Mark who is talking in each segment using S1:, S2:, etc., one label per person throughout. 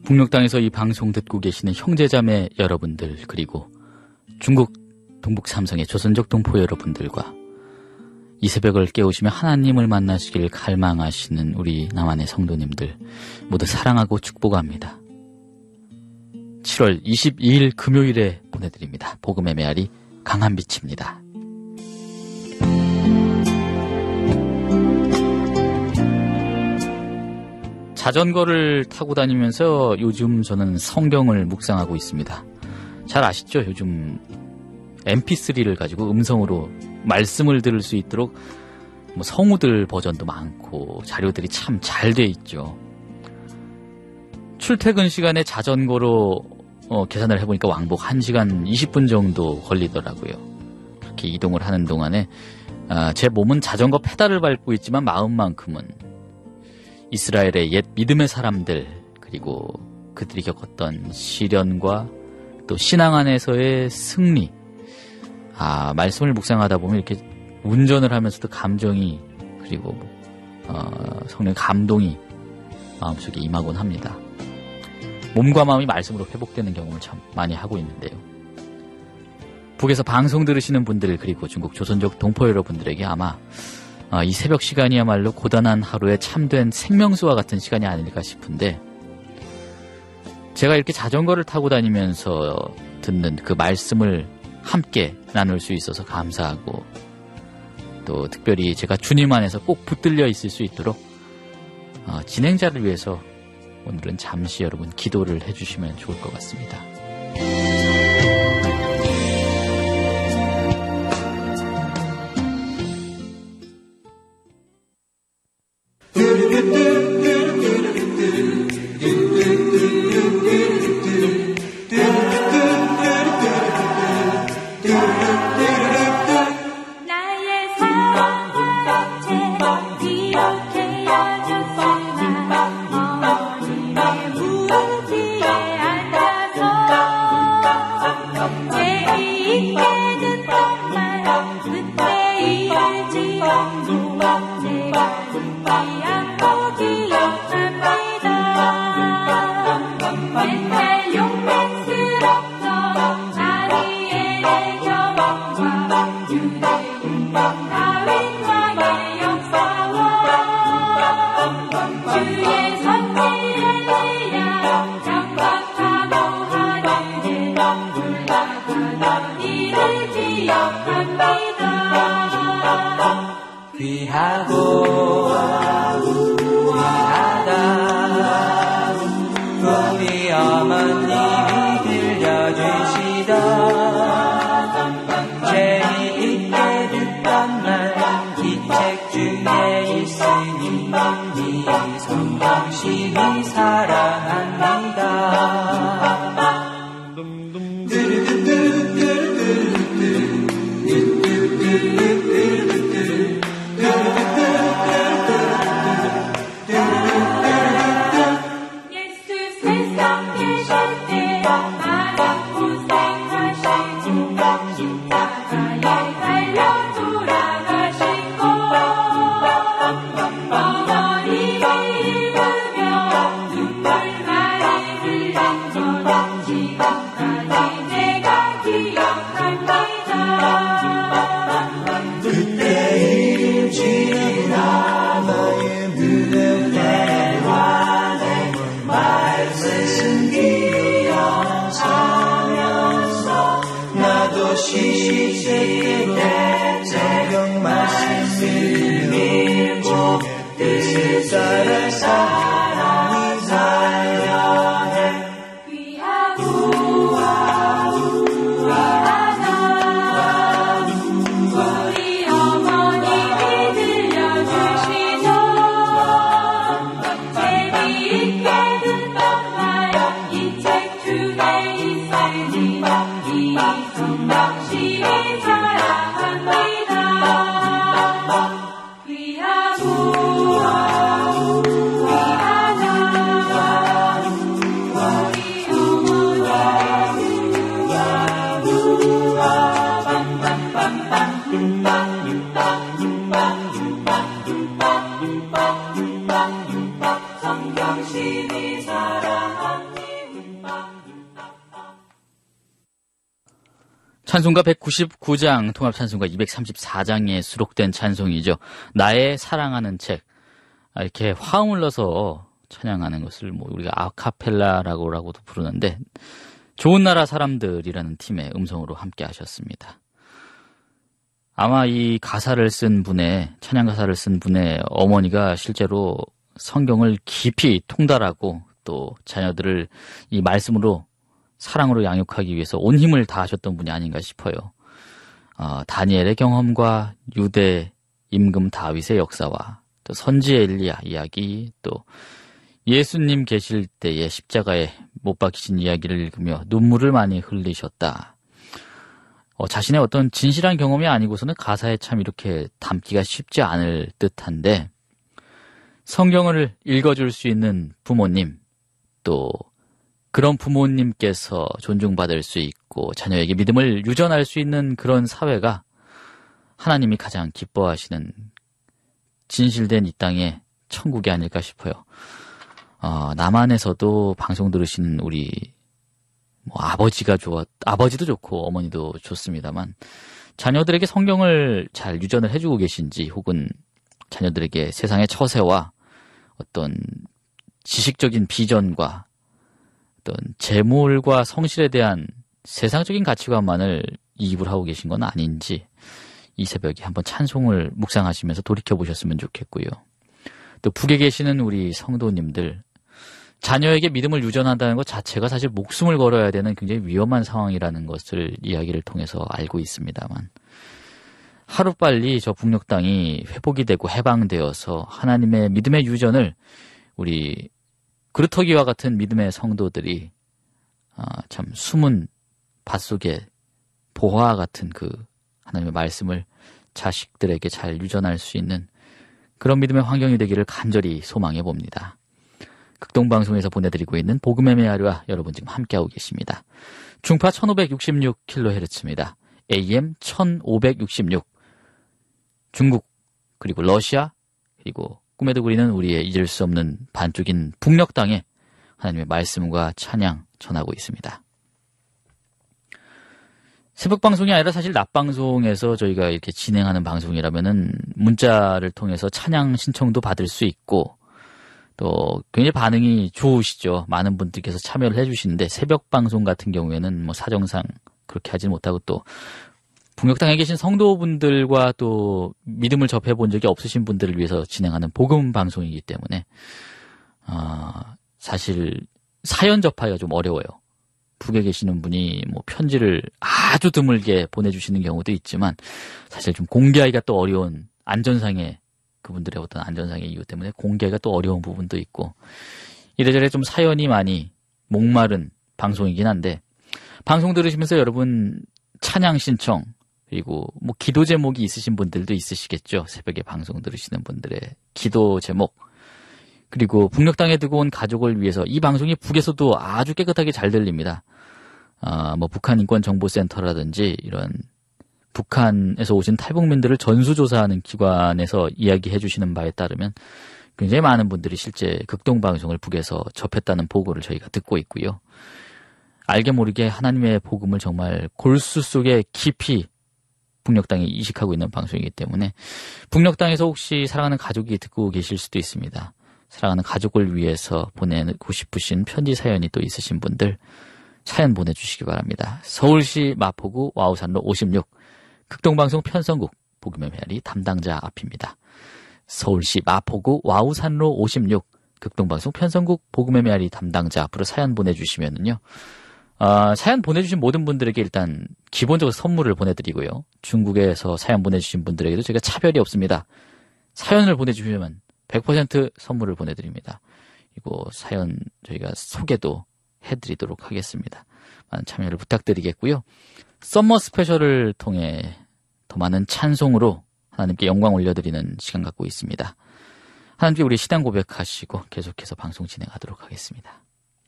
S1: 북녘 땅에서 이 방송 듣고 계시는 형제자매 여러분들, 그리고 중국 동북 삼성의 조선족 동포 여러분들과 이 새벽을 깨우시며 하나님을 만나시길 갈망하시는 우리 남한의 성도님들 모두 사랑하고 축복합니다. 7월 22일 금요일에 보내드립니다. 복음의 메아리 강한빛입니다. 자전거를 타고 다니면서 요즘 저는 성경을 묵상하고 있습니다. 잘 아시죠? 요즘 mp3를 가지고 음성으로 말씀을 들을 수 있도록 성우들 버전도 많고 자료들이 참 잘 돼 있죠. 출퇴근 시간에 자전거로 계산을 해보니까 왕복 1시간 20분 정도 걸리더라고요. 그렇게 이동을 하는 동안에 제 몸은 자전거 페달을 밟고 있지만 마음만큼은 이스라엘의 옛 믿음의 사람들, 그리고 그들이 겪었던 시련과 또 신앙 안에서의 승리, 말씀을 묵상하다 보면 이렇게 운전을 하면서도 감정이, 그리고 성령의 감동이 마음속에 임하곤 합니다. 몸과 마음이 말씀으로 회복되는 경험을 참 많이 하고 있는데요. 북에서 방송 들으시는 분들, 그리고 중국 조선족 동포 여러분들에게 아마 이 새벽 시간이야말로 고단한 하루에 참된 생명수와 같은 시간이 아닐까 싶은데, 제가 이렇게 자전거를 타고 다니면서 듣는 그 말씀을 함께 나눌 수 있어서 감사하고, 또 특별히 제가 주님 안에서 꼭 붙들려 있을 수 있도록 진행자를 위해서 오늘은 잠시 여러분 기도를 해주시면 좋을 것 같습니다.
S2: 성령님이 사랑합니다.
S1: 찬송가 199장, 통합찬송가 234장에 수록된 찬송이죠. 나의 사랑하는 책. 이렇게 화음을 넣어서 찬양하는 것을 우리가 아카펠라라고도 부르는데, 좋은 나라 사람들이라는 팀의 음성으로 함께 하셨습니다. 아마 이 가사를 쓴 분의, 찬양 가사를 쓴 분의 어머니가 실제로 성경을 깊이 통달하고 또 자녀들을 이 말씀으로 사랑으로 양육하기 위해서 온 힘을 다하셨던 분이 아닌가 싶어요. 다니엘의 경험과 유대 임금 다윗의 역사와 또 선지 엘리야 이야기, 또 예수님 계실 때의 십자가에 못 박히신 이야기를 읽으며 눈물을 많이 흘리셨다. 자신의 어떤 진실한 경험이 아니고서는 가사에 참 이렇게 담기가 쉽지 않을 듯한데, 성경을 읽어줄 수 있는 부모님, 또 그런 부모님께서 존중받을 수 있고 자녀에게 믿음을 유전할 수 있는 그런 사회가 하나님이 가장 기뻐하시는 진실된 이 땅의 천국이 아닐까 싶어요. 남한에서도 방송 들으시는 우리 아버지도 좋고 어머니도 좋습니다만, 자녀들에게 성경을 잘 유전을 해주고 계신지, 혹은 자녀들에게 세상의 처세와 어떤 지식적인 비전과 어떤 재물과 성실에 대한 세상적인 가치관만을 이입을 하고 계신 건 아닌지, 이 새벽에 한번 찬송을 묵상하시면서 돌이켜보셨으면 좋겠고요. 또 북에 계시는 우리 성도님들, 자녀에게 믿음을 유전한다는 것 자체가 사실 목숨을 걸어야 되는 굉장히 위험한 상황이라는 것을 이야기를 통해서 알고 있습니다만, 하루빨리 저 북녘 땅이 회복이 되고 해방되어서 하나님의 믿음의 유전을 우리 그루터기와 같은 믿음의 성도들이 참 숨은 밭속에 보화와 같은 그 하나님의 말씀을 자식들에게 잘 유전할 수 있는 그런 믿음의 환경이 되기를 간절히 소망해 봅니다. 극동방송에서 보내드리고 있는 복음의 메아리와 여러분 지금 함께하고 계십니다. 중파 1566kHz입니다. AM 1566. 중국, 그리고 러시아, 그리고 꿈에도 그리는 우리의 잊을 수 없는 반쪽인 북녘 땅에 하나님의 말씀과 찬양 전하고 있습니다. 새벽 방송이 아니라 사실 낮 방송에서 저희가 이렇게 진행하는 방송이라면은 문자를 통해서 찬양 신청도 받을 수 있고, 또 굉장히 반응이 좋으시죠. 많은 분들께서 참여를 해주시는데, 새벽 방송 같은 경우에는 사정상 그렇게 하지 못하고, 또 북녘땅에 계신 성도분들과 또 믿음을 접해본 적이 없으신 분들을 위해서 진행하는 복음 방송이기 때문에 사실 사연 접하기가 좀 어려워요. 북에 계시는 분이 편지를 아주 드물게 보내주시는 경우도 있지만, 사실 좀 공개하기가 또 어려운 안전상의, 그분들의 어떤 안전상의 이유 때문에 공개하기가 또 어려운 부분도 있고, 이래저래 좀 사연이 많이 목마른 방송이긴 한데, 방송 들으시면서 여러분 찬양 신청, 그리고 기도 제목이 있으신 분들도 있으시겠죠. 새벽에 방송 들으시는 분들의 기도 제목, 그리고 북녘 땅에 두고 온 가족을 위해서, 이 방송이 북에서도 아주 깨끗하게 잘 들립니다. 북한 인권정보센터라든지 이런 북한에서 오신 탈북민들을 전수조사하는 기관에서 이야기해 주시는 바에 따르면 굉장히 많은 분들이 실제 극동방송을 북에서 접했다는 보고를 저희가 듣고 있고요. 알게 모르게 하나님의 복음을 정말 골수 속에 깊이 북녘 땅에 이식하고 있는 방송이기 때문에, 북녘 땅에서 혹시 사랑하는 가족이 듣고 계실 수도 있습니다. 사랑하는 가족을 위해서 보내고 싶으신 편지 사연이 또 있으신 분들 사연 보내주시기 바랍니다. 서울시 마포구 와우산로 56 극동방송 편성국 복음의 메아리 담당자 앞입니다. 서울시 마포구 와우산로 56 극동방송 편성국 복음의 메아리 담당자 앞으로 사연 보내주시면은요, 사연 보내주신 모든 분들에게 일단 기본적으로 선물을 보내드리고요. 중국에서 사연 보내주신 분들에게도 저희가 차별이 없습니다. 사연을 보내주시면 100% 선물을 보내드립니다. 그리고 사연 저희가 소개도 해드리도록 하겠습니다. 많은 참여를 부탁드리겠고요. 썸머 스페셜을 통해 더 많은 찬송으로 하나님께 영광 올려드리는 시간 갖고 있습니다. 하나님께 우리 신앙 고백하시고 계속해서 방송 진행하도록 하겠습니다.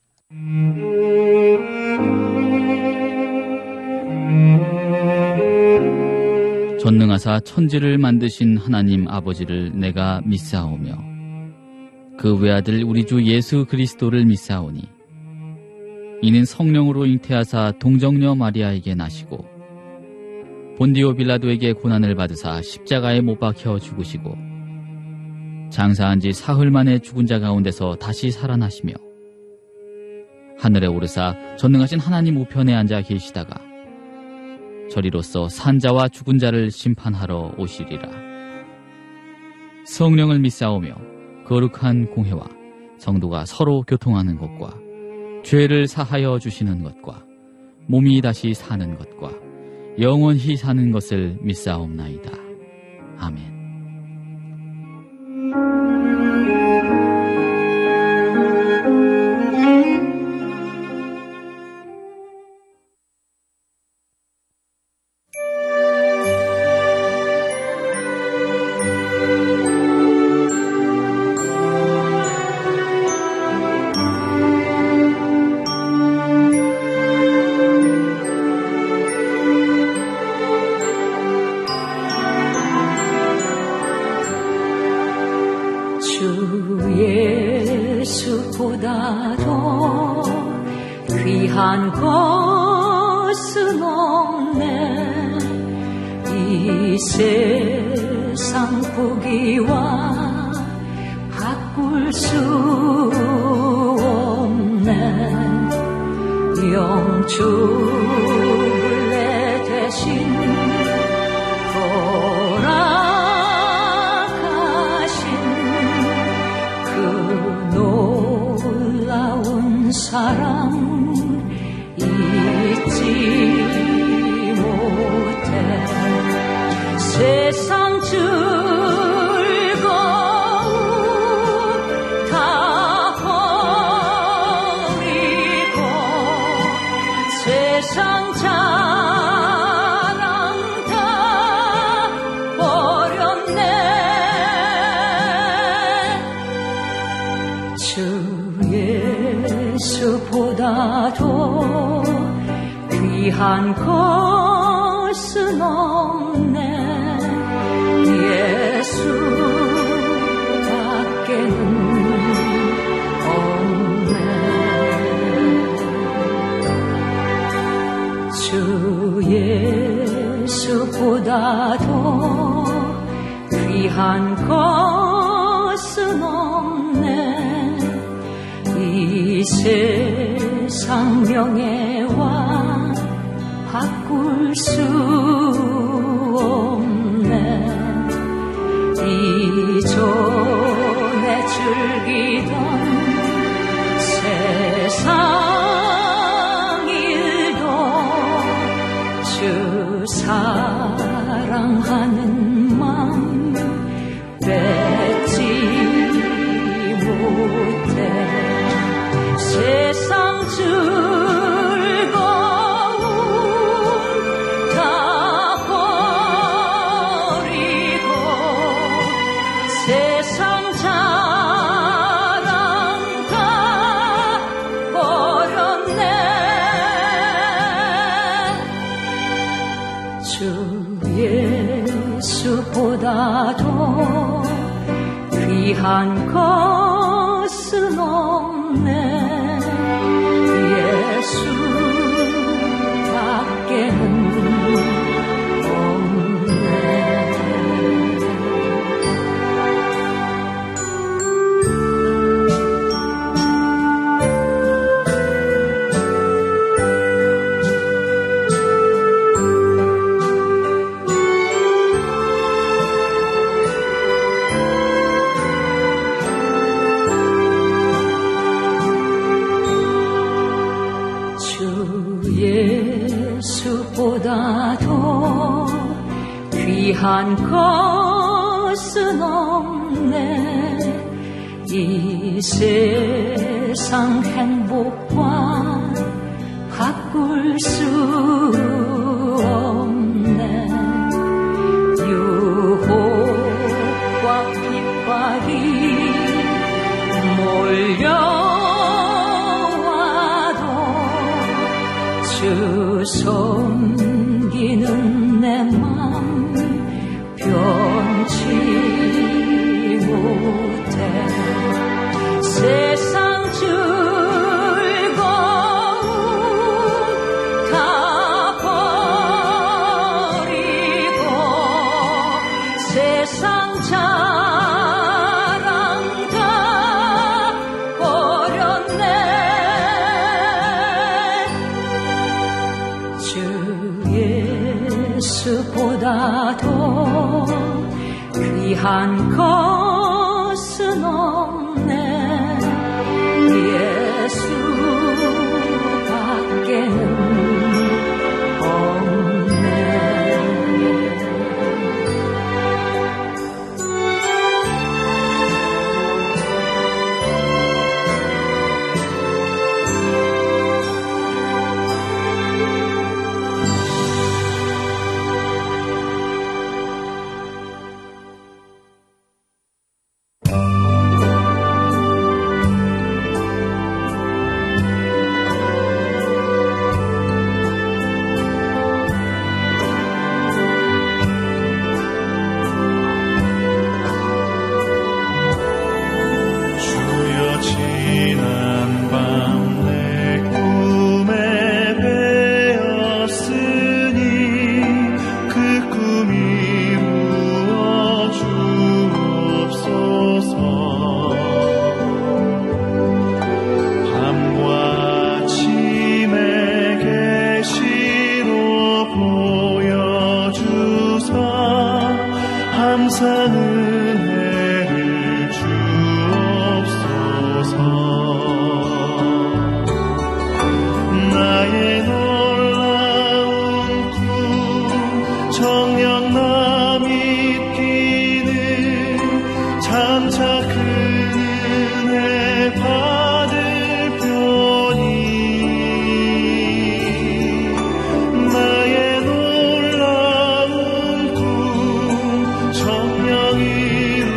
S1: 전능하사 천지를 만드신 하나님 아버지를 내가 믿사오며 그 외아들 우리 주 예수 그리스도를 믿사오니, 이는 성령으로 잉태하사 동정녀 마리아에게 나시고 본디오 빌라도에게 고난을 받으사 십자가에 못 박혀 죽으시고 장사한 지 사흘 만에 죽은 자 가운데서 다시 살아나시며 하늘에 오르사 전능하신 하나님 우편에 앉아 계시다가 저리로서 산자와 죽은 자를 심판하러 오시리라. 성령을 믿사오며 거룩한 공회와 성도가 서로 교통하는 것과 죄를 사하여 주시는 것과 몸이 다시 사는 것과 영원히 사는 것을 믿사옵나이다. 아멘.
S2: 예수보다도 귀한 것은 없네. 이 세상 보기와 바꿀 수 없네. 영주를 내 대신 사랑 잊지 못해. 세상 즐거움 다 버리고 세상 자랑 다 버렸네. 예수보다도 귀한 것은 없네. 예수밖에는 없네. 주 예수보다도 귀한 것은 없네. 이 세상 명예와 바꿀 수 없네. 이전에 즐기던 세상 일도 주 사랑하는 마음 뺏지 못해. 세상 즐거움 다 버리고 세상 자랑 다 버렸네. 주 예수보다도 귀한 것은 없네. 예수밖에는 없네. 예수보다도 귀한 것은 없네. 이 세상 행복과 바꿀 수 없네. 유혹과 핍박이 몰려와도 주 섬기는 내 맘 변치 못해. 세상 즐거움 다 세상 자랑 다 버렸네. 주 예수보다도 귀한 것은 없네. 예수밖에는 없네.
S3: 항상 은혜를 주옵소서. 나의 놀라운 꿈 정녕 나 믿기는 장차 큰 은혜 받을 편이 나의 놀라운 꿈 정녕 이루어지소서.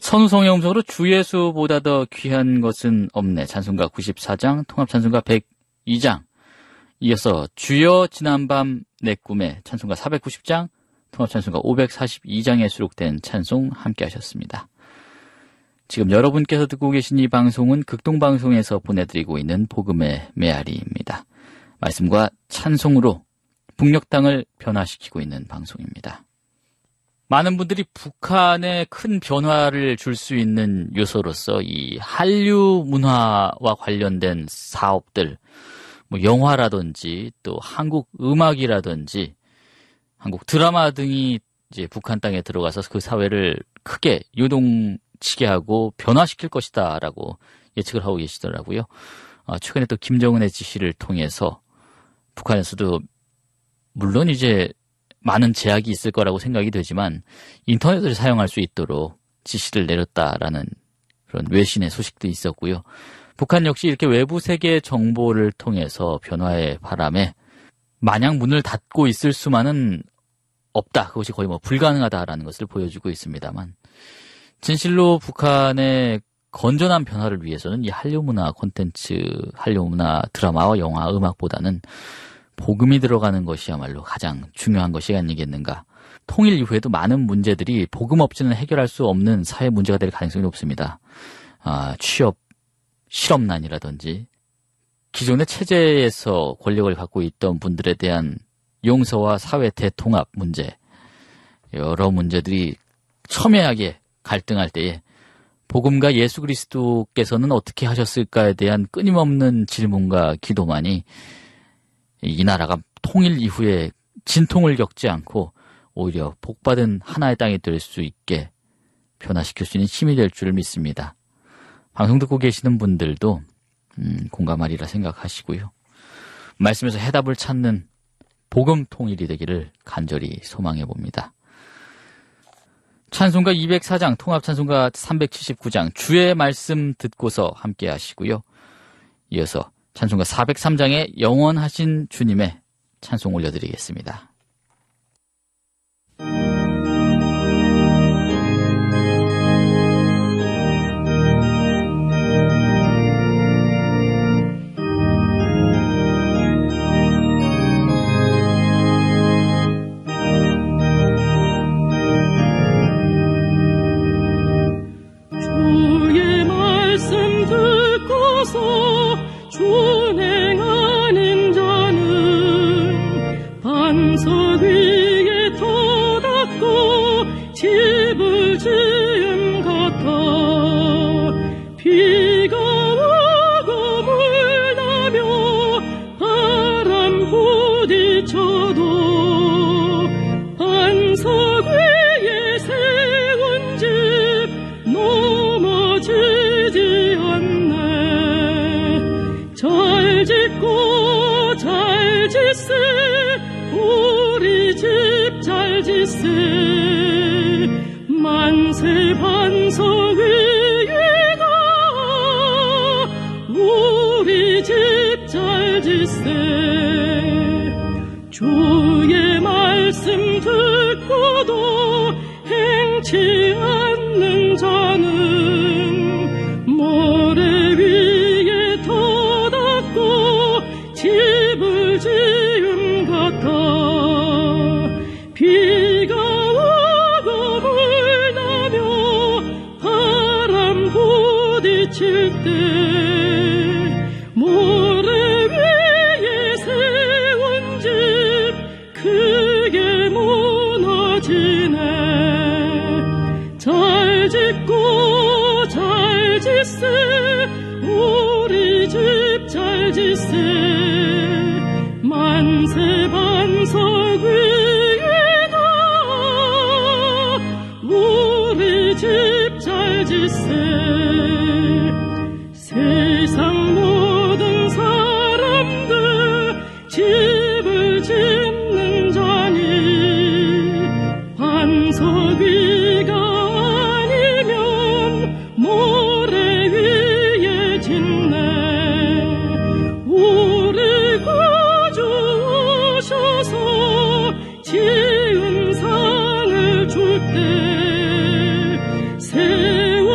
S1: 선우성의 음성으로 주 예수보다 더 귀한 것은 없네. 찬송가 94장, 통합찬송가 102장. 이어서 주여 지난밤 내 꿈에 찬송가 490장, 통합찬송가 542장에 수록된 찬송 함께 하셨습니다. 지금 여러분께서 듣고 계신 이 방송은 극동방송에서 보내드리고 있는 복음의 메아리입니다. 말씀과 찬송으로 북녘 땅을 변화시키고 있는 방송입니다. 많은 분들이 북한에 큰 변화를 줄 수 있는 요소로서 이 한류 문화와 관련된 사업들, 뭐 영화라든지 또 한국 음악이라든지 한국 드라마 등이 이제 북한 땅에 들어가서 그 사회를 크게 요동치게 하고 변화시킬 것이다라고 예측을 하고 계시더라고요. 최근에 또 김정은의 지시를 통해서 북한에서도 물론 이제 많은 제약이 있을 거라고 생각이 되지만 인터넷을 사용할 수 있도록 지시를 내렸다라는 그런 외신의 소식도 있었고요. 북한 역시 이렇게 외부 세계의 정보를 통해서 변화의 바람에 마냥 문을 닫고 있을 수만은 없다. 그것이 거의 뭐 불가능하다라는 것을 보여주고 있습니다만 진실로 북한의 건전한 변화를 위해서는 이 한류 문화 콘텐츠, 한류 문화 드라마와 영화, 음악보다는 복음이 들어가는 것이야말로 가장 중요한 것이 아니겠는가. 통일 이후에도 많은 문제들이 복음 없이는 해결할 수 없는 사회 문제가 될 가능성이 높습니다. 취업, 실업난이라든지 기존의 체제에서 권력을 갖고 있던 분들에 대한 용서와 사회 대통합 문제, 여러 문제들이 첨예하게 갈등할 때에 복음과 예수 그리스도께서는 어떻게 하셨을까에 대한 끊임없는 질문과 기도만이 이 나라가 통일 이후에 진통을 겪지 않고 오히려 복받은 하나의 땅이 될 수 있게 변화시킬 수 있는 힘이 될 줄을 믿습니다. 방송 듣고 계시는 분들도 공감하리라 생각하시고요. 말씀에서 해답을 찾는 복음 통일이 되기를 간절히 소망해 봅니다. 찬송가 204장, 통합찬송가 379장, 주의 말씀 듣고서 함께 하시고요. 이어서 찬송가 403장의 영원하신 주님의 찬송 올려드리겠습니다.
S4: 주의 말씀 듣고서 준행하는 자는 반석 위에 터닫고 집을 지은 같아. 비가 오고 물 나며 바람 부딪혀도 반석 위에 세운 집 넘어지지 않네. 잘 짓고 잘 짓세 우리 집 잘 짓세. 만세 반석 위에다 우리 집 잘 짓세. 주의 말씀 듣고도 행치 않는 자는 모래 위에 터닫고 집을 지은 같아. 비가 오고 물 나며 바람 부딪힐 때 모래 위에 세운 집 크게 무너지네. 잘 짓고 잘 짓세 우리 집 잘 짓세. 만세 반석 위에다 우리 집 잘 짓세. 세상 모든 사람들 집을 짓는 자니 반석 위가 아니면 모래 위에 짓네. 우리 구주 오셔서 지은 상을 줄 때 세운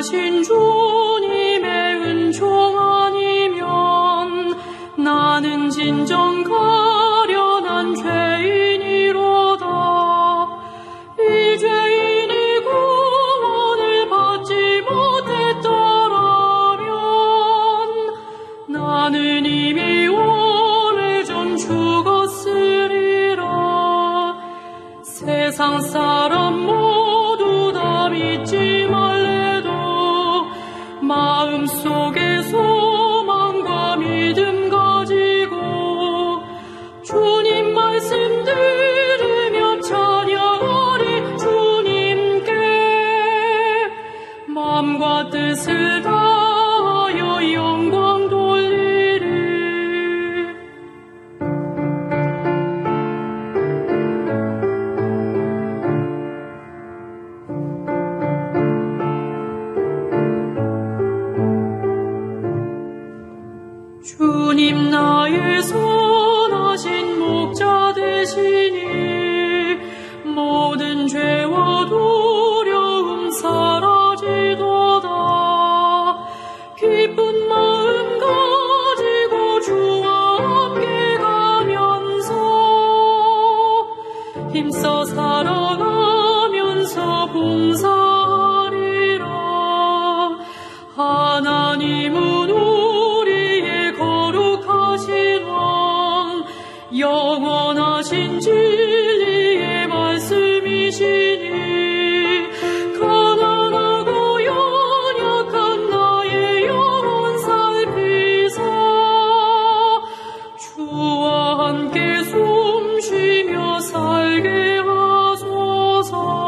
S4: 하신 주님의 은총 아니면 나는 진정 가련한 죄인이로다. 이 죄인이 구원을 받지 못했더라면 나는 이미 오래전 죽었으리라. 세상 사람 모두 다 믿지 말래도 마음속에 소망과 믿음 가지고 주님 말씀 들으며 찬양하리. 주님께 마음과 뜻을 다하여 영광 돌리리. 주님 나의 선하신 목자 되시니 모든 죄와 두려움 사라지도다. 기쁜 마음 가지고 주와 함께 가면서 힘써 살아가면서 봉사하리라. 하나님은 우리의 거룩하신 왕, 영원하신 진리의 말씀이시니 가난하고 연약한 나의 영혼 살피사 주와 함께 숨쉬며 살게 하소서.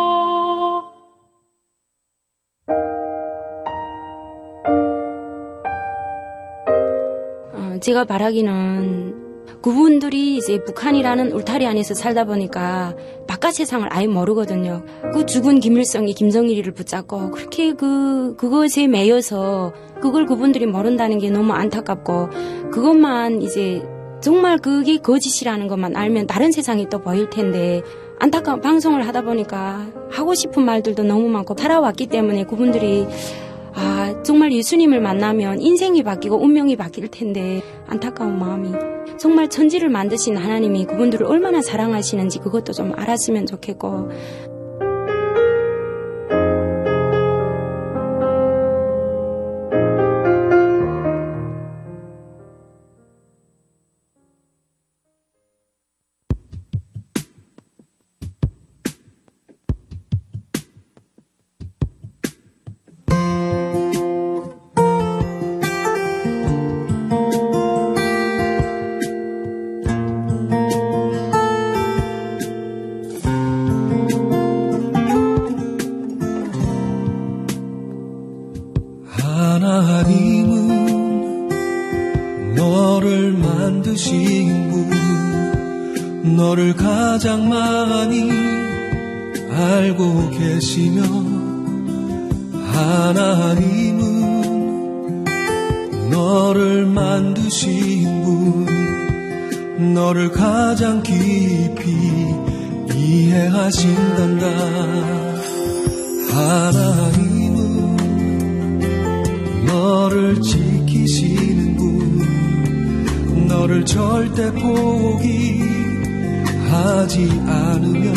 S5: 제가 바라기는 그분들이 이제 북한이라는 울타리 안에서 살다 보니까 바깥 세상을 아예 모르거든요. 그 죽은 김일성이 김정일이를 붙잡고 그렇게 그것에 매여서 그걸 그분들이 모른다는 게 너무 안타깝고, 그것만 이제 정말 그게 거짓이라는 것만 알면 다른 세상이 또 보일 텐데, 안타까운 방송을 하다 보니까 하고 싶은 말들도 너무 많고 살아왔기 때문에 그분들이 정말 예수님을 만나면 인생이 바뀌고 운명이 바뀔 텐데 안타까운 마음이, 정말 천지를 만드신 하나님이 그분들을 얼마나 사랑하시는지 그것도 좀 알았으면 좋겠고.
S3: 하나님은 너를 만드신 분, 너를 가장 많이 알고 계시며, 하나님은 너를 만드신 분, 너를 가장 깊이 이해하신단다. 하나님은 너를 지키시는 분, 너를 절대 포기하지 않으며,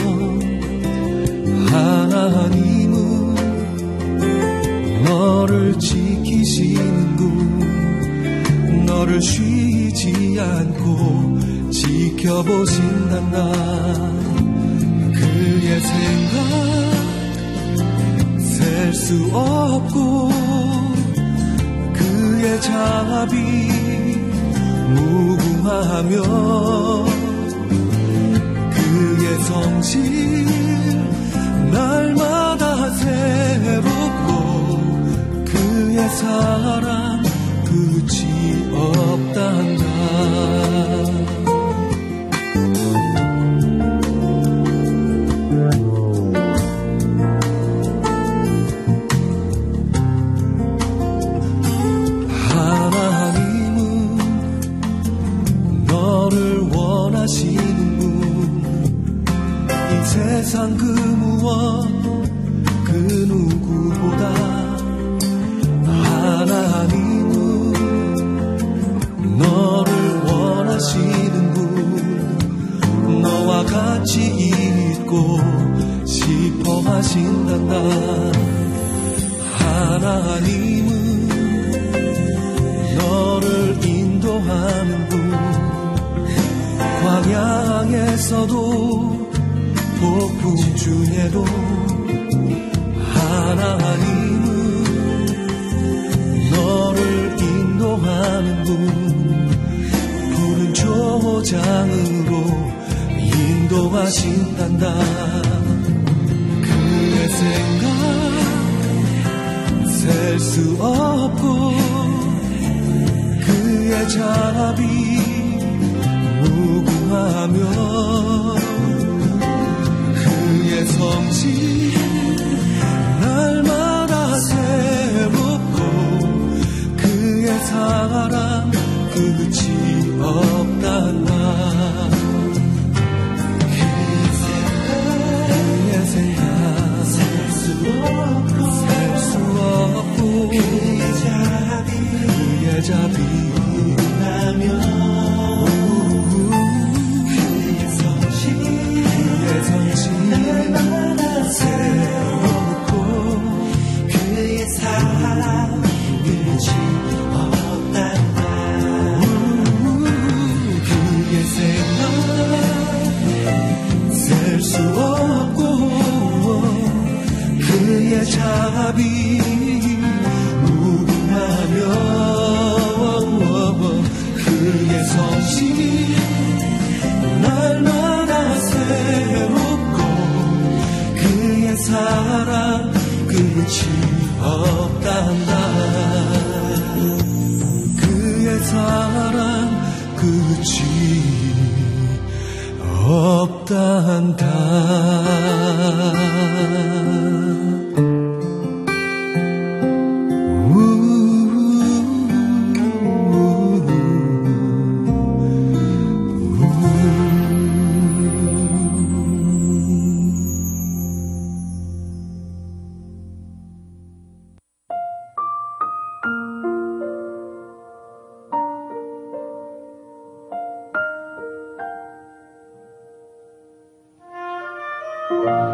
S3: 하나님은 너를 지키시는 분, 너를 쉬지 않고 지켜보신단다. 그의 생각 셀 수 없고 그의 자비 무궁하며, 그의 성실 날마다 새롭고, 그의 사랑 끝이 없단다. 원하시는 분, 이 세상 그 무엇 그 누구보다 인도하신단다. 하나님은 너를 인도하는 분, 광야에서도 폭풍 중에도 하나님은 너를 인도하는 분, 푸른 초장으로 인도하신단다. 그의 생각 셀 수 없고 그의 자비 무궁하며 그의 성실 날마다 새롭고 그의 사랑 끝이 없단다. 그의 생각 셀 수 없고 그의 자비 무궁하며 그의 성실 날마다 새롭고 그의 사랑 끝이 없단다. 그의 생각 셀 수 없고 그의 자비 무궁하며 그의 성실 날마다 새롭고 그의 사랑 끝이 없단다. 그의 사랑 끝이 없단다.
S6: you.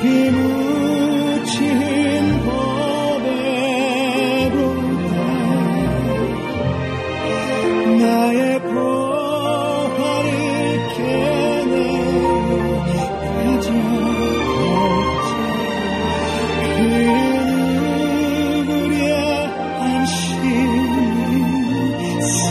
S3: 비 묻힌 보배보다 나의 보화를 캐내어 가져올지 그 누구랴 안심일세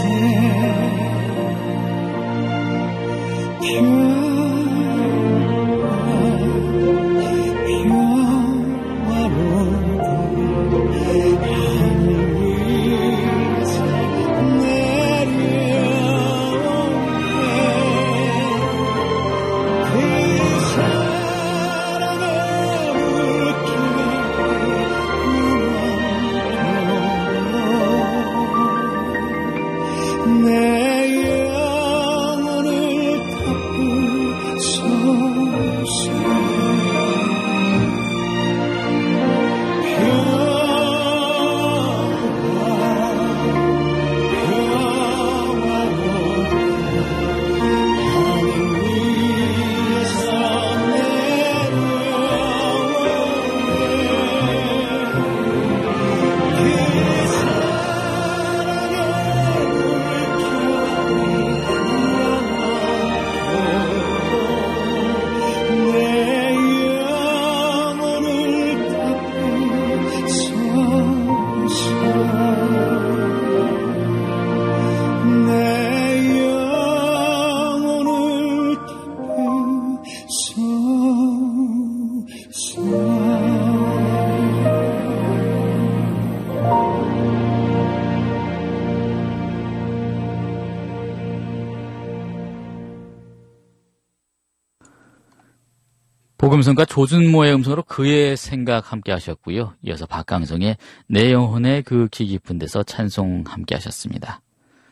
S1: 복음성가 조준모의 음성으로 그의 생각 함께 하셨고요. 이어서 박강성의 내 영혼의 그 기 깊은 데서 찬송 함께 하셨습니다.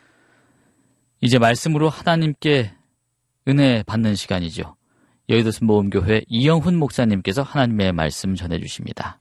S1: 이제 말씀으로 하나님께 은혜 받는 시간이죠. 여의도 순복음교회 이영훈 목사님께서 하나님의 말씀 전해주십니다.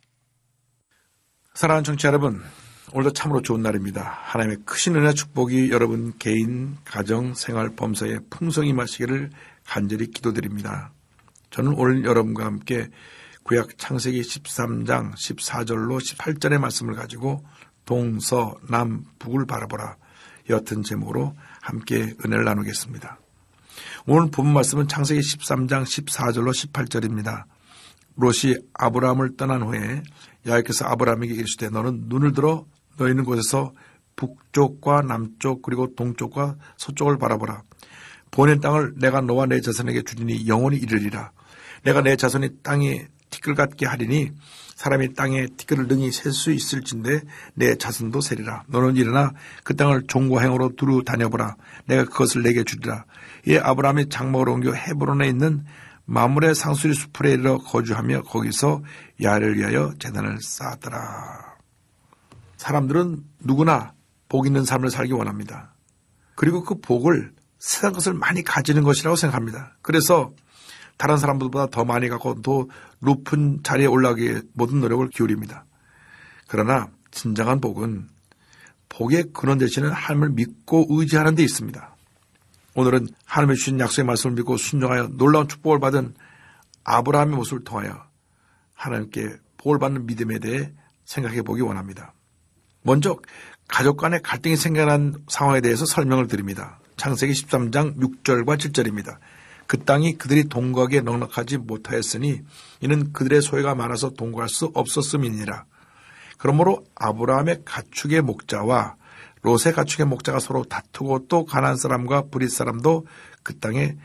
S6: 사랑하는 청취자 여러분, 오늘도 참으로 좋은 날입니다. 하나님의 크신 은혜 축복이 여러분 개인, 가정, 생활, 범사에 풍성히 임하시기를 간절히 기도드립니다. 저는 오늘 여러분과 함께 구약 창세기 13장 14절로 18절의 말씀을 가지고 동서, 남, 북을 바라보라 여튼 제목으로 함께 은혜를 나누겠습니다. 오늘 본 말씀은 창세기 13장 14절로 18절입니다. 롯이 아브라함을 떠난 후에 여호와께서 아브라함에게 이르시되 너는 눈을 들어 너 있는 곳에서 북쪽과 남쪽 그리고 동쪽과 서쪽을 바라보라. 보낸 땅을 내가 너와 내 자손에게 주리니 영원히 이르리라. 내가 내 자손이 땅에 티끌 같게 하리니 사람이 땅에 티끌을 능히 셀 수 있을진데 내 자손도 세리라. 너는 일어나 그 땅을 종과 행으로 두루 다녀보라. 내가 그것을 내게 주리라. 이에 아브라함이 장막으로 옮겨 헤브론에 있는 마므레 상수리 숲에 이르러 거주하며 거기서 야훼를 위하여 제단을 쌓았더라. 사람들은 누구나 복 있는 삶을 살기 원합니다. 그리고 그 복을 세상 것을 많이 가지는 것이라고 생각합니다. 그래서 다른 사람들보다 더 많이 갖고 더 높은 자리에 올라가기 위해 모든 노력을 기울입니다. 그러나 진정한 복은 복의 근원 되시는 하나님을 믿고 의지하는 데 있습니다. 오늘은 하나님의 주신 약속의 말씀을 믿고 순종하여 놀라운 축복을 받은 아브라함의 모습을 통하여 하나님께 복을 받는 믿음에 대해 생각해 보기 원합니다. 먼저 가족 간의 갈등이 생겨난 상황에 대해서 설명을 드립니다. 창세기 13장 6절과 7절입니다. 그 땅이 그들이 동거하기에 넉넉하지 못하였으니 이는 그들의 소유가 많아서 동거할 수 없었음이니라. 그러므로 아브라함의 가축의 목자와 롯의 가축의 목자가 서로 다투고 또 가나안 사람과 브릿 사람도 그 땅에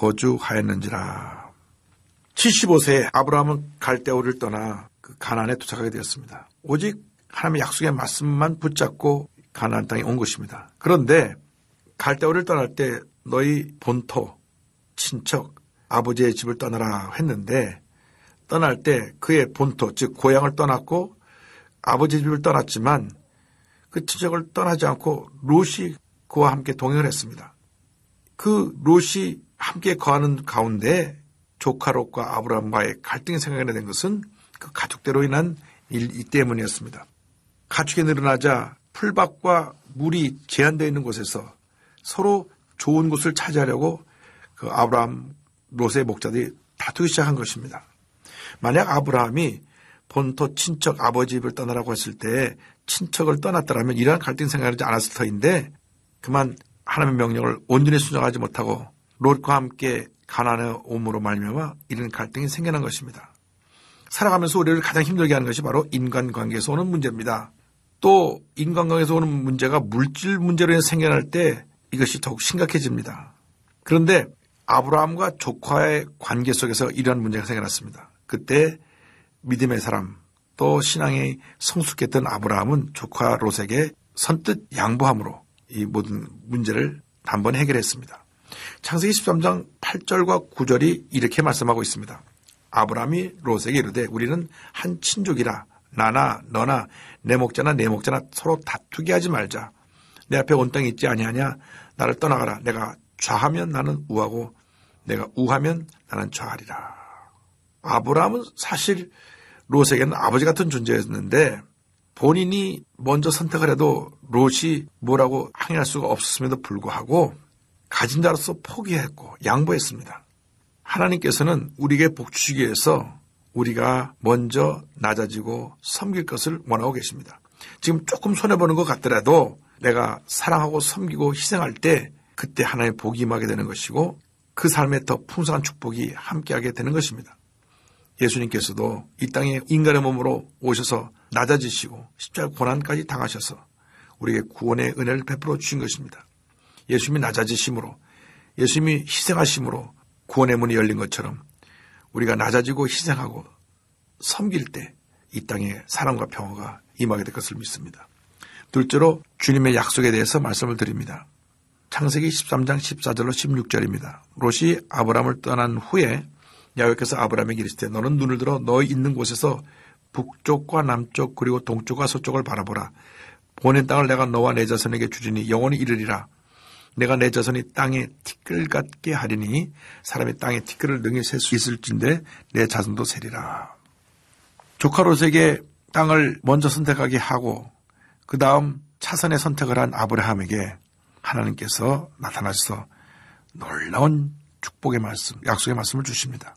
S6: 거주하였는지라. 75세에 아브라함은 갈대아우를 떠나 그 가나안에 도착하게 되었습니다. 오직 하나님의 약속의 말씀만 붙잡고 가나안 땅에 온 것입니다. 그런데 갈대아우를 떠날 때 너희 본토 친척 아버지의 집을 떠나라 했는데 떠날 때 그의 본토 즉 고향을 떠났고 아버지 집을 떠났지만 그 친척을 떠나지 않고 롯이 그와 함께 동행을 했습니다. 그 롯이 함께 거하는 가운데 조카 롯과 아브라함과의 갈등이 생겨나게 된 것은 그 가축대로 인한 일 때문이었습니다. 가축이 늘어나자 풀밭과 물이 제한되어 있는 곳에서 서로 좋은 곳을 차지하려고 그 아브라함 롯의 목자들이 다투기 시작한 것입니다. 만약 아브라함이 본토 친척 아버지 집을 떠나라고 했을 때 친척을 떠났더라면 이러한 갈등이 생각하지 않았을 터인데 그만 하나님의 명령을 온전히 순종하지 못하고 롯과 함께 가나안에 옴으로 말미암아 이런 갈등이 생겨난 것입니다. 살아가면서 우리를 가장 힘들게 하는 것이 바로 인간관계에서 오는 문제입니다. 또 인간관계에서 오는 문제가 물질 문제로 인해 생겨날 때 이것이 더욱 심각해집니다. 그런데 아브라함과 조카의 관계 속에서 이러한 문제가 생겨났습니다. 그때 믿음의 사람 또 신앙이 성숙했던 아브라함은 조카 롯에게 선뜻 양보함으로 이 모든 문제를 단번에 해결했습니다. 창세기 13장 8절과 9절이 이렇게 말씀하고 있습니다. 아브라함이 롯에게 이르되 우리는 한 친족이라 나나 너나 내 목자나 내 목자나 서로 다투게 하지 말자. 내 앞에 온 땅이 있지 아니하냐. 나를 떠나가라. 내가 좌하면 나는 우하고 내가 우하면 나는 좌하리라. 아브라함은 사실 롯에게는 아버지 같은 존재였는데 본인이 먼저 선택을 해도 롯이 뭐라고 항의할 수가 없었음에도 불구하고 가진 자로서 포기했고 양보했습니다. 하나님께서는 우리에게 복 주시기 위해서 우리가 먼저 낮아지고 섬길 것을 원하고 계십니다. 지금 조금 손해보는 것 같더라도 내가 사랑하고 섬기고 희생할 때 그때 하나님의 복이 임하게 되는 것이고 그 삶에 더 풍성한 축복이 함께하게 되는 것입니다. 예수님께서도 이 땅에 인간의 몸으로 오셔서 낮아지시고 십자가 고난까지 당하셔서 우리에게 구원의 은혜를 베풀어 주신 것입니다. 예수님이 낮아지심으로 예수님이 희생하심으로 구원의 문이 열린 것처럼 우리가 낮아지고 희생하고 섬길 때 이 땅에 사랑과 평화가 임하게 될 것을 믿습니다. 둘째로 주님의 약속에 대해서 말씀을 드립니다. 창세기 13장 14절로 16절입니다. 롯이 아브라함을 떠난 후에 야훼께서 아브라함에게 이르시되 너는 눈을 들어 너희 있는 곳에서 북쪽과 남쪽 그리고 동쪽과 서쪽을 바라보라. 보낸 땅을 내가 너와 내 자손에게 주리니 영원히 이르리라. 내가 내 자손이 땅에 티끌 같게 하리니 사람이 땅에 티끌을 능히 셀 수 있을진데 내 자손도 세리라. 조카 롯에게 땅을 먼저 선택하게 하고 그 다음 차선의 선택을 한 아브라함에게 하나님께서 나타나셔서 놀라운 축복의 말씀, 약속의 말씀을 주십니다.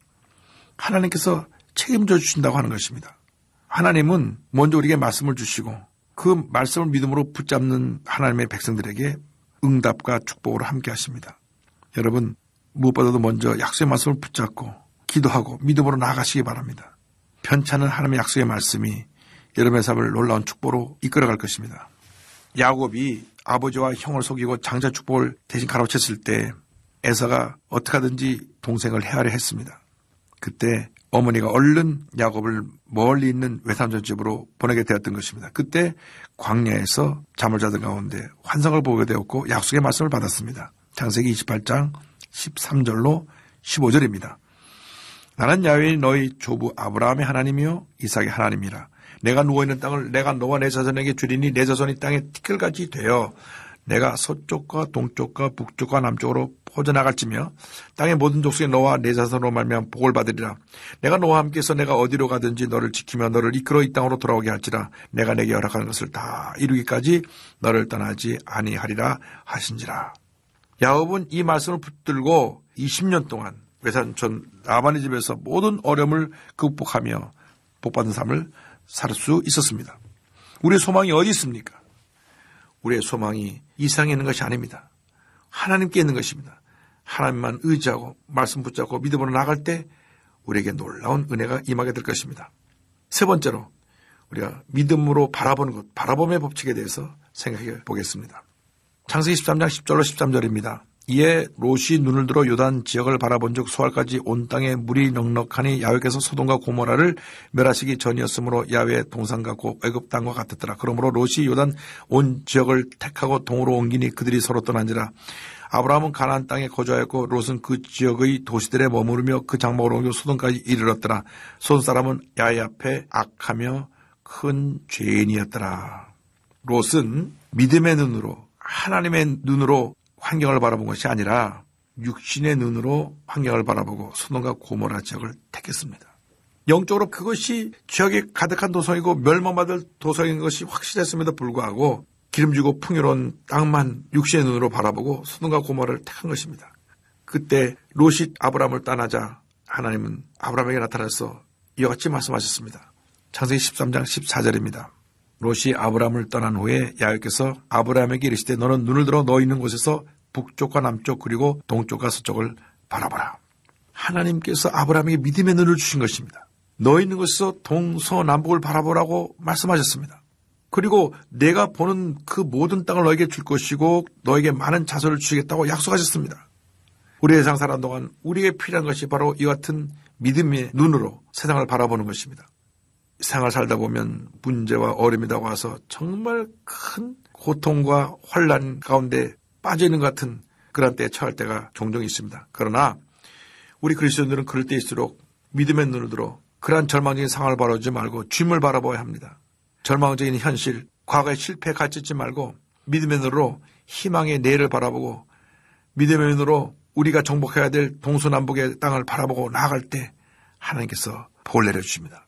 S6: 하나님께서 책임져 주신다고 하는 것입니다. 하나님은 먼저 우리에게 말씀을 주시고 그 말씀을 믿음으로 붙잡는 하나님의 백성들에게 응답과 축복으로 함께 하십니다. 여러분 무엇보다도 먼저 약속의 말씀을 붙잡고 기도하고 믿음으로 나아가시기 바랍니다. 편찮은 하나님의 약속의 말씀이 여러분의 삶을 놀라운 축복으로 이끌어갈 것입니다. 야곱이 아버지와 형을 속이고 장자 축복을 대신 가로챘을 때 에사가 어떻게 하든지 동생을 헤아려 했습니다. 그때 어머니가 얼른 야곱을 멀리 있는 외삼촌 집으로 보내게 되었던 것입니다. 그때 광야에서 잠을 자던 가운데 환상을 보게 되었고 약속의 말씀을 받았습니다. 창세기 28장 13절로 15절입니다. 나는 야훼 너희 조부 아브라함의 하나님이요 이삭의 하나님이라. 내가 누워있는 땅을 내가 너와 내 자손에게 주리니 내 자손이 땅에 티끌같이 되어 내가 서쪽과 동쪽과 북쪽과 남쪽으로 퍼져나갈지며 땅의 모든 족속에 너와 내 자손으로 말미암아 복을 받으리라. 내가 너와 함께해서 내가 어디로 가든지 너를 지키며 너를 이끌어 이 땅으로 돌아오게 할지라. 내가 내게 허락하는 것을 다 이루기까지 너를 떠나지 아니하리라 하신지라. 야곱은 이 말씀을 붙들고 20년 동안 외삼촌 라반의 집에서 모든 어려움을 극복하며 복받은 삶을 살 수 있었습니다. 우리의 소망이 어디 있습니까? 우리의 소망이 이 세상에 있는 것이 아닙니다. 하나님께 있는 것입니다. 하나님만 의지하고 말씀 붙잡고 믿음으로 나갈 때 우리에게 놀라운 은혜가 임하게 될 것입니다. 세 번째로 우리가 믿음으로 바라보는 것, 바라봄의 법칙에 대해서 생각해 보겠습니다. 창세기 13장 10절로 13절입니다. 이에 롯이 눈을 들어 요단 지역을 바라본 즉 소알까지 온 땅에 물이 넉넉하니 야훼께서 소돔과 고모라를 멸하시기 전이었으므로 야훼의 동산 같고 애굽 땅과 같았더라. 그러므로 롯이 요단 온 지역을 택하고 동으로 옮기니 그들이 서로 떠난지라. 아브라함은 가나안 땅에 거주하였고 롯은 그 지역의 도시들에 머무르며 그 장막으로 옮겨 소돔까지 이르렀더라. 소돔 사람은 야훼 앞에 악하며 큰 죄인이었더라. 롯은 믿음의 눈으로 하나님의 눈으로 환경을 바라본 것이 아니라 육신의 눈으로 환경을 바라보고 소돔과 고모라 지역을 택했습니다. 영적으로 그것이 죄악이 가득한 도성이고 멸망받을 도성인 것이 확실했음에도 불구하고 기름지고 풍요로운 땅만 육신의 눈으로 바라보고 소돔과 고모라를 택한 것입니다. 그때 롯이 아브라함을 떠나자 하나님은 아브라함에게 나타나서 이와 같이 말씀하셨습니다. 창세기 13장 14절입니다. 롯이 아브라함을 떠난 후에 야훼께서 아브라함에게 이르시되 너는 눈을 들어 너 있는 곳에서 북쪽과 남쪽 그리고 동쪽과 서쪽을 바라보라. 하나님께서 아브라함에게 믿음의 눈을 주신 것입니다. 너 있는 곳에서 동서남북을 바라보라고 말씀하셨습니다. 그리고 내가 보는 그 모든 땅을 너에게 줄 것이고 너에게 많은 자손을 주시겠다고 약속하셨습니다. 우리 세상 살아가는 동안 우리에게 필요한 것이 바로 이 같은 믿음의 눈으로 세상을 바라보는 것입니다. 세상을 살다 보면 문제와 어려움이 다가와서 정말 큰 고통과 환난 가운데 빠져있는 것 같은 그런 때에 처할 때가 종종 있습니다. 그러나 우리 그리스도인들은 그럴 때일수록 믿음의 눈을 들어 그러한 절망적인 상황을 바라보지 말고 주님을 바라봐야 합니다. 절망적인 현실, 과거의 실패에 갇히지 말고 믿음의 눈으로 희망의 내일을 바라보고 믿음의 눈으로 우리가 정복해야 될 동서남북의 땅을 바라보고 나아갈 때 하나님께서 복을 내려주십니다.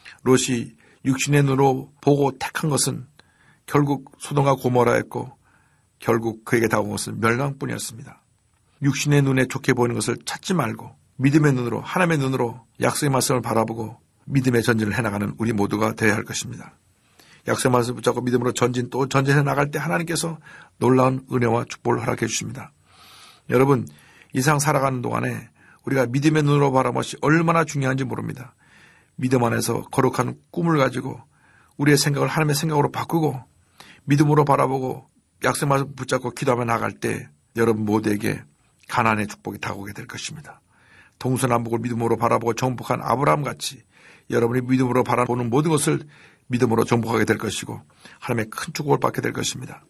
S6: 롯이 육신의 눈으로 보고 택한 것은 결국 소돔과 고모라였고 결국 그에게 다가온 것은 멸망뿐이었습니다. 육신의 눈에 좋게 보이는 것을 찾지 말고 믿음의 눈으로 하나님의 눈으로 약속의 말씀을 바라보고 믿음의 전진을 해나가는 우리 모두가 되어야 할 것입니다. 약속의 말씀을 붙잡고 믿음으로 또 전진해 나갈 때 하나님께서 놀라운 은혜와 축복을 허락해 주십니다. 여러분 이 세상 살아가는 동안에 우리가 믿음의 눈으로 바라보는 것이 얼마나 중요한지 모릅니다. 믿음 안에서 거룩한 꿈을 가지고 우리의 생각을 하나님의 생각으로 바꾸고 믿음으로 바라보고 약속의 말씀을 붙잡고 기도하며 나갈 때 여러분 모두에게 가나안의 축복이 다가오게 될 것입니다. 동서남북을 믿음으로 바라보고 정복한 아브라함같이 여러분이 믿음으로 바라보는 모든 것을 믿음으로 정복하게 될 것이고 하나님의 큰 축복을 받게 될 것입니다.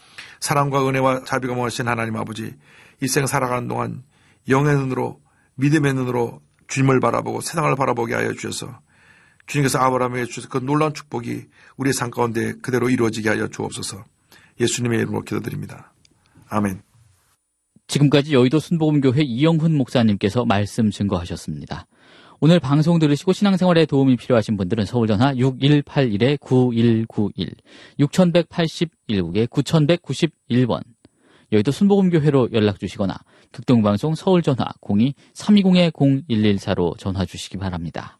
S6: 사랑과 은혜와 자비가 많으신 하나님 아버지, 일생 살아가는 동안 영의 눈으로 믿음의 눈으로 주님을 바라보고 세상을 바라보게 하여 주셔서 주님께서 아브라함에게 주셔서 그 놀라운 축복이 우리의 삶 가운데 그대로 이루어지게 하여 주옵소서. 예수님의 이름으로 기도드립니다. 아멘.
S1: 지금까지 여의도 순복음교회 이영훈 목사님께서 말씀 증거하셨습니다. 오늘 방송 들으시고 신앙생활에 도움이 필요하신 분들은 서울전화 6181-9191, 6180-9191번, 여의도 순복음교회로 연락주시거나 극동방송 서울전화 02-320-0114로 전화주시기 바랍니다.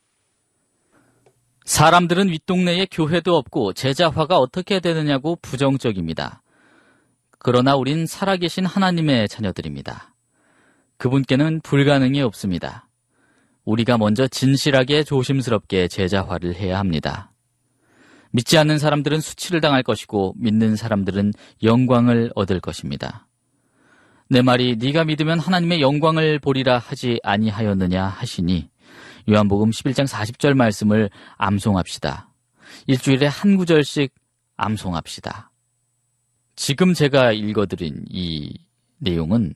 S1: 사람들은 윗동네에 교회도 없고 제자화가 어떻게 되느냐고 부정적입니다. 그러나 우린 살아계신 하나님의 자녀들입니다. 그분께는 불가능이 없습니다. 우리가 먼저 진실하게 조심스럽게 제자화를 해야 합니다. 믿지 않는 사람들은 수치를 당할 것이고 믿는 사람들은 영광을 얻을 것입니다. 내 말이 네가 믿으면 하나님의 영광을 보리라 하지 아니하였느냐 하시니 요한복음 11장 40절 말씀을 암송합시다. 일주일에 한 구절씩 암송합시다. 지금 제가 읽어드린 이 내용은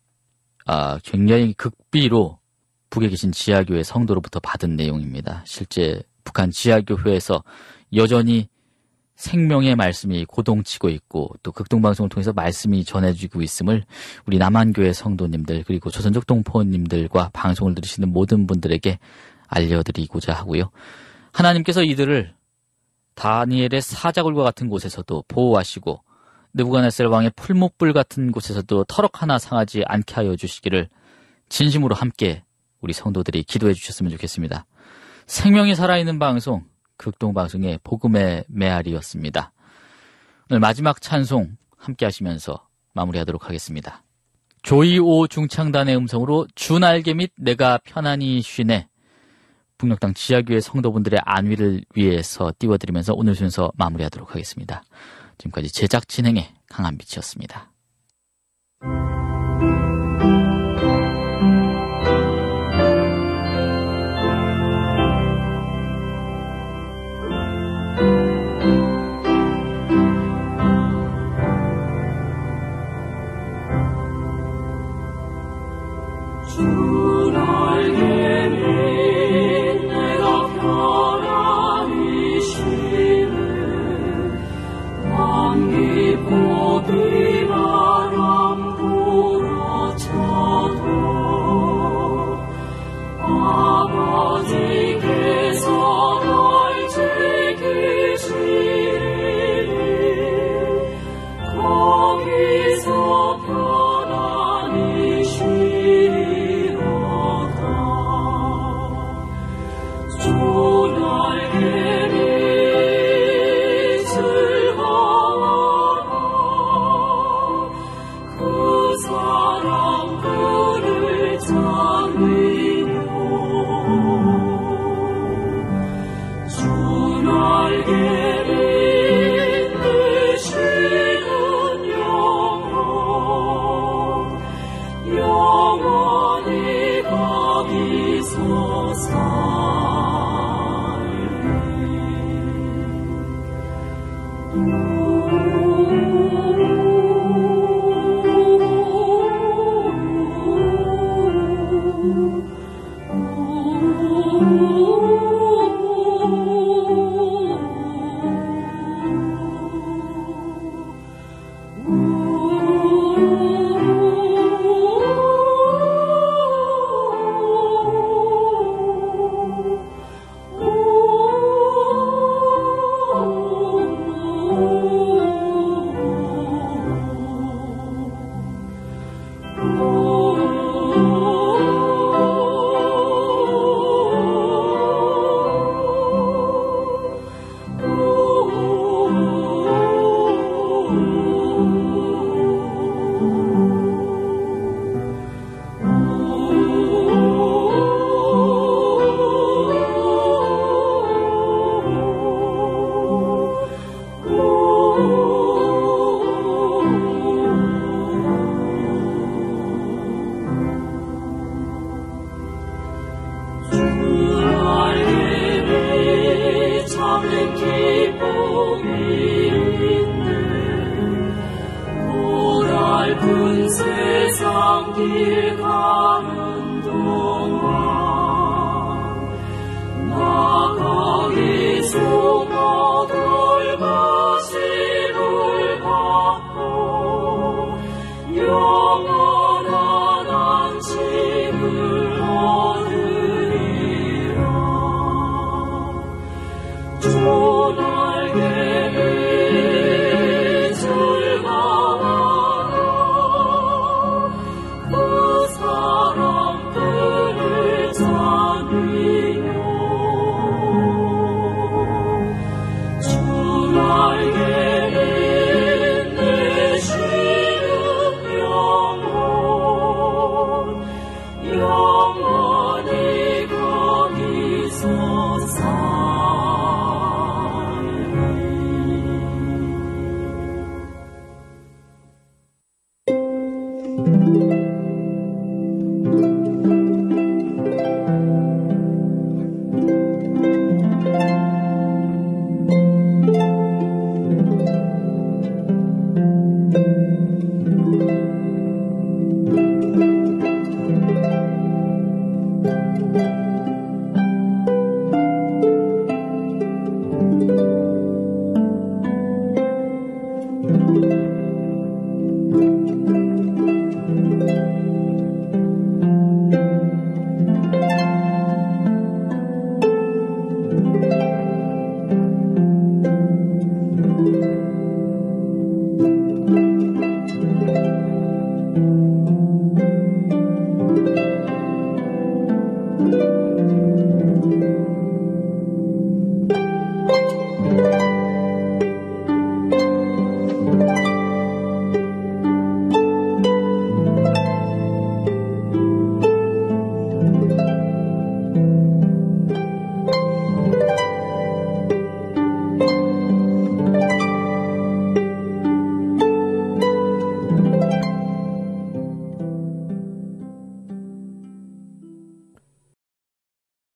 S1: 굉장히 극비로 북에 계신 지하교회 성도로부터 받은 내용입니다. 실제 북한 지하교회에서 여전히 생명의 말씀이 고동치고 있고 또 극동방송을 통해서 말씀이 전해지고 있음을 우리 남한교회 성도님들 그리고 조선족 동포님들과 방송을 들으시는 모든 분들에게 알려드리고자 하고요. 하나님께서 이들을 다니엘의 사자굴과 같은 곳에서도 보호하시고 느부갓네살 왕의 풀목불 같은 곳에서도 터럭 하나 상하지 않게 하여 주시기를 진심으로 함께 우리 성도들이 기도해 주셨으면 좋겠습니다. 생명이 살아있는 방송, 극동방송의 복음의 메아리였습니다. 오늘 마지막 찬송 함께 하시면서 마무리하도록 하겠습니다. 조이오 중창단의 음성으로 주 날개 및 내가 편안히 쉬네, 북녘땅 지하교회 성도분들의 안위를 위해서 띄워드리면서 오늘 순서 마무리하도록 하겠습니다. 지금까지 제작 진행의 강한빛이었습니다.
S4: 주